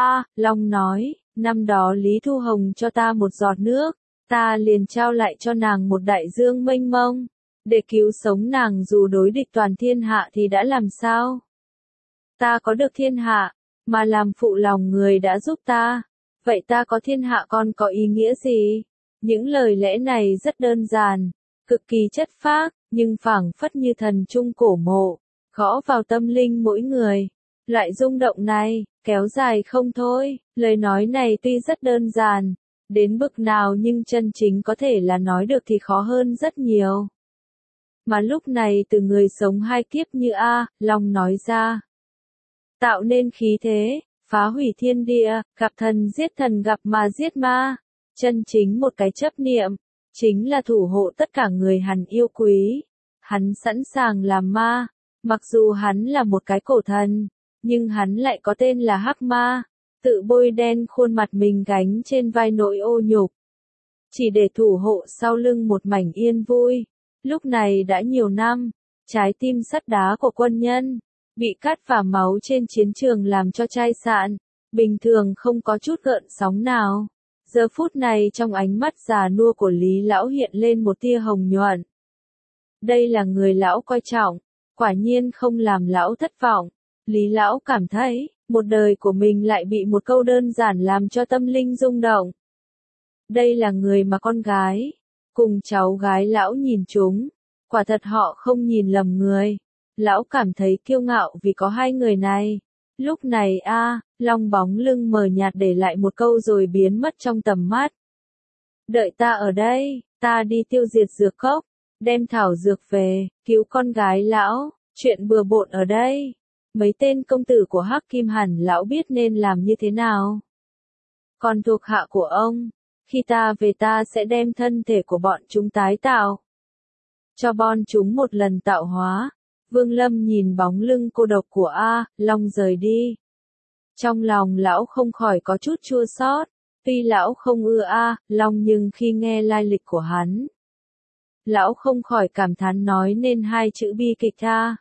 Long nói, năm đó Lý Thu Hồng cho ta một giọt nước, ta liền trao lại cho nàng một đại dương mênh mông, để cứu sống nàng dù đối địch toàn thiên hạ thì đã làm sao? Ta có được thiên hạ, mà làm phụ lòng người đã giúp ta, vậy ta có thiên hạ còn có ý nghĩa gì? Những lời lẽ này rất đơn giản, cực kỳ chất phác, nhưng phảng phất như thần trung cổ mộ, gõ vào tâm linh mỗi người. Loại rung động này, kéo dài không thôi, lời nói này tuy rất đơn giản, đến bực nào nhưng chân chính có thể là nói được thì khó hơn rất nhiều. Mà lúc này từ người sống hai kiếp như Long nói ra, tạo nên khí thế, phá hủy thiên địa, gặp thần giết thần gặp ma giết ma, chân chính một cái chấp niệm, chính là thủ hộ tất cả người hắn yêu quý. Hắn sẵn sàng làm ma, mặc dù hắn là một cái cổ thần, nhưng hắn lại có tên là Hắc Ma, tự bôi đen khuôn mặt mình gánh trên vai nỗi ô nhục, chỉ để thủ hộ sau lưng một mảnh yên vui. Lúc này đã nhiều năm, trái tim sắt đá của quân nhân, bị cắt và máu trên chiến trường làm cho chai sạn, bình thường không có chút gợn sóng nào. Giờ phút này trong ánh mắt già nua của Lý Lão hiện lên một tia hồng nhuận. Đây là người Lão coi trọng, quả nhiên không làm Lão thất vọng. Lý Lão cảm thấy, một đời của mình lại bị một câu đơn giản làm cho tâm linh rung động. Đây là người mà con gái, cùng cháu gái Lão nhìn chúng, quả thật họ không nhìn lầm người. Lão cảm thấy kiêu ngạo vì có hai người này. Lúc này Long bóng lưng mờ nhạt để lại một câu rồi biến mất trong tầm mắt. Đợi ta ở đây, ta đi tiêu diệt dược cốc, đem thảo dược về, cứu con gái lão, chuyện bừa bộn ở đây. Mấy tên công tử của Hắc Kim hẳn lão biết nên làm như thế nào. Còn thuộc hạ của ông, khi ta về ta sẽ đem thân thể của bọn chúng tái tạo. Cho bọn chúng một lần tạo hóa. Vương Lâm nhìn bóng lưng cô độc của Long rời đi. Trong lòng lão không khỏi có chút chua xót. Tuy lão không ưa Long nhưng khi nghe lai lịch của hắn, lão không khỏi cảm thán nói nên hai chữ bi kịch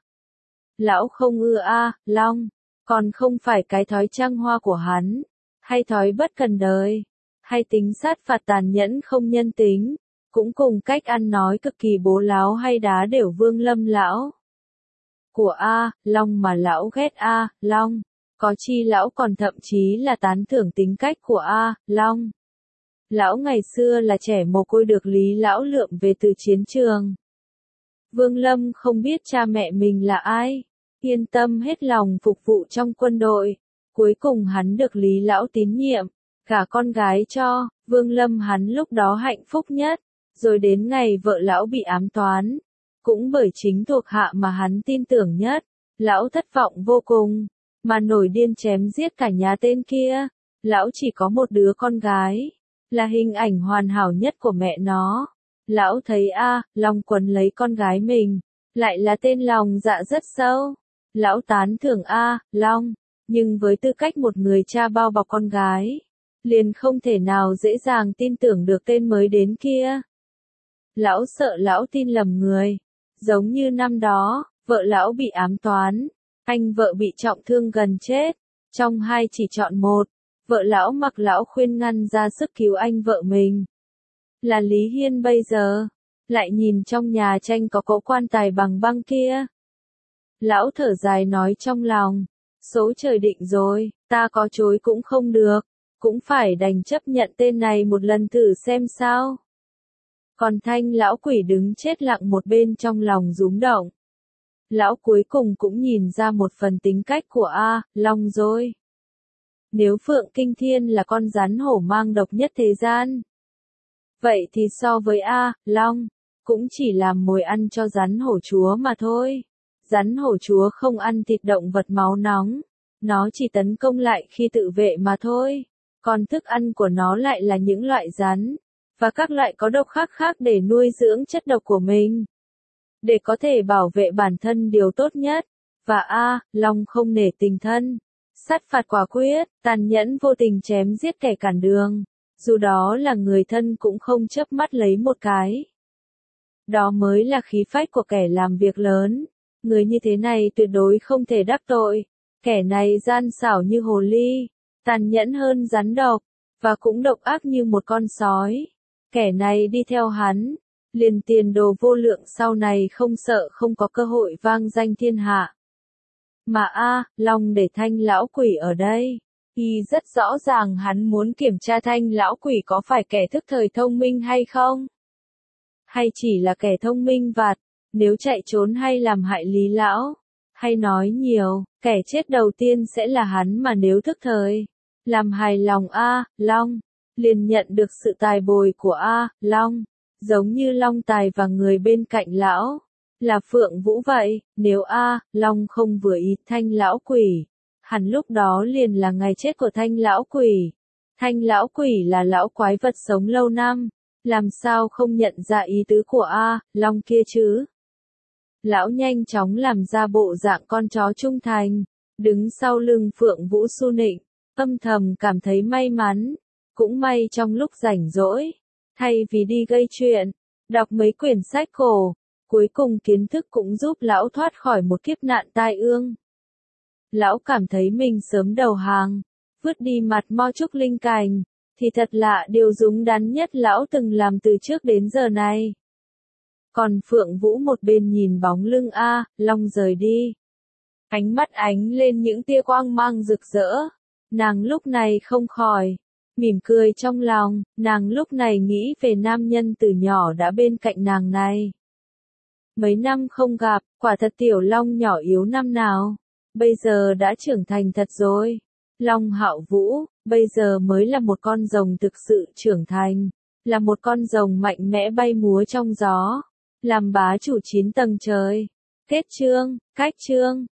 Lão không ưa Long, còn không phải cái thói trăng hoa của hắn, hay thói bất cần đời, hay tính sát phạt tàn nhẫn không nhân tính, cũng cùng cách ăn nói cực kỳ bố láo hay đá đều Vương Lâm lão của Long mà lão ghét Long. Có chi lão còn thậm chí là tán thưởng tính cách của Long. Lão ngày xưa là trẻ mồ côi được Lý lão lượm về từ chiến trường. Vương Lâm không biết cha mẹ mình là ai, yên tâm hết lòng phục vụ trong quân đội. Cuối cùng hắn được Lý lão tín nhiệm, cả con gái cho. Vương Lâm hắn lúc đó hạnh phúc nhất, rồi đến ngày vợ lão bị ám toán. Cũng bởi chính thuộc hạ mà hắn tin tưởng nhất, lão thất vọng vô cùng. Mà nổi điên chém giết cả nhà tên kia. Lão chỉ có một đứa con gái, là hình ảnh hoàn hảo nhất của mẹ nó. Lão thấy Long quấn lấy con gái mình, lại là tên lòng dạ rất sâu. Lão tán thưởng Long, nhưng với tư cách một người cha bao bọc con gái, liền không thể nào dễ dàng tin tưởng được tên mới đến kia. Lão sợ lão tin lầm người, giống như năm đó, vợ lão bị ám toán. Anh vợ bị trọng thương gần chết, trong hai chỉ chọn một, vợ lão mặc lão khuyên ngăn ra sức cứu anh vợ mình. Là Lý Hiên bây giờ, lại nhìn trong nhà tranh có cỗ quan tài bằng băng kia. Lão thở dài nói trong lòng, số trời định rồi, ta có chối cũng không được, cũng phải đành chấp nhận tên này một lần thử xem sao. Còn Thanh lão quỷ đứng chết lặng một bên trong lòng rúng động. Lão cuối cùng cũng nhìn ra một phần tính cách của Long rồi. Nếu Phượng Kinh Thiên là con rắn hổ mang độc nhất thế gian, vậy thì so với Long, cũng chỉ làm mồi ăn cho rắn hổ chúa mà thôi. Rắn hổ chúa không ăn thịt động vật máu nóng, nó chỉ tấn công lại khi tự vệ mà thôi. Còn thức ăn của nó lại là những loại rắn, và các loại có độc khác khác để nuôi dưỡng chất độc của mình. Để có thể bảo vệ bản thân điều tốt nhất, và Long không nể tình thân, sát phạt quả quyết, tàn nhẫn vô tình chém giết kẻ cản đường, dù đó là người thân cũng không chớp mắt lấy một cái. Đó mới là khí phách của kẻ làm việc lớn, người như thế này tuyệt đối không thể đắc tội, kẻ này gian xảo như hồ ly, tàn nhẫn hơn rắn độc, và cũng độc ác như một con sói. Kẻ này đi theo hắn, liền tiền đồ vô lượng sau này không sợ không có cơ hội vang danh thiên hạ. Mà Long để Thanh lão quỷ ở đây, y rất rõ ràng hắn muốn kiểm tra Thanh lão quỷ có phải kẻ thức thời thông minh hay không? Hay chỉ là kẻ thông minh vặt, nếu chạy trốn hay làm hại Lý lão? Hay nói nhiều, kẻ chết đầu tiên sẽ là hắn mà nếu thức thời, làm hài lòng Long, liền nhận được sự tài bồi của Long. Giống như Long Tài và người bên cạnh lão, là Phượng Vũ vậy, nếu Long không vừa ý Thanh lão quỷ, hẳn lúc đó liền là ngày chết của Thanh lão quỷ. Thanh lão quỷ là lão quái vật sống lâu năm, làm sao không nhận ra ý tứ của Long kia chứ? Lão nhanh chóng làm ra bộ dạng con chó trung thành, đứng sau lưng Phượng Vũ su nịnh, âm thầm cảm thấy may mắn, cũng may trong lúc rảnh rỗi. Thay vì đi gây chuyện, đọc mấy quyển sách cổ, cuối cùng kiến thức cũng giúp lão thoát khỏi một kiếp nạn tai ương. Lão cảm thấy mình sớm đầu hàng, vứt đi mặt mo trúc linh cành, thì thật lạ điều đúng đắn nhất lão từng làm từ trước đến giờ này. Còn Phượng Vũ một bên nhìn bóng lưng Long rời đi. Ánh mắt ánh lên những tia quang mang rực rỡ. Nàng lúc này không khỏi mỉm cười trong lòng, nàng lúc này nghĩ về nam nhân từ nhỏ đã bên cạnh nàng này. Mấy năm không gặp, quả thật tiểu Long nhỏ yếu năm nào. bây giờ đã trưởng thành thật rồi. Long Hạo Vũ, bây giờ mới là một con rồng thực sự trưởng thành, là một con rồng mạnh mẽ bay múa trong gió, làm bá chủ 9 tầng trời. Kết chương, cách chương.